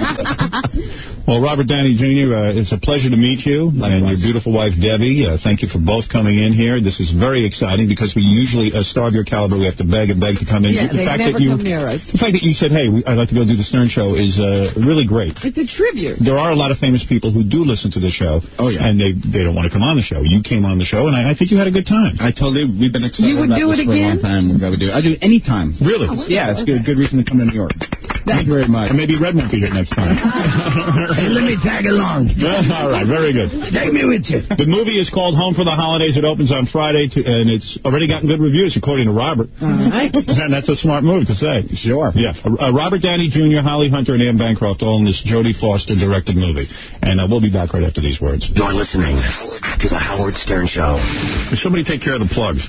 Well, Robert Downey Jr., it's a pleasure to meet you, and your beautiful wife, Debbie. Thank you for both coming in here. This is very exciting because we usually, a star of your caliber, we have to beg and beg to come in. Yeah, they never come near us. The fact that you said, hey, I'd like to go do the Stern Show is really great. It's a tribute. There are a lot of famous people who do listen to the show. Oh, yeah. And they don't want to come on the show. You came on the show, and I think you had a good time. We've been excited about this for a long time. I do it anytime. Really? Yeah, it's a good reason to come to New York. Thank you very much. And maybe Red won't be here next time. Hey, let me tag along. All right, very good. Take me with you. The movie is called Home for the Holidays. It opens on Friday, and it's already gotten good reviews, according to Robert. All right. And that's a smart move to say. Sure. Yeah. Robert Downey Jr., Holly Hunter, and Anne Bancroft all in this Jodie Foster-directed movie. And we'll be back right after these words. You're listening to The Howard Stern Show. Somebody take care of the plugs.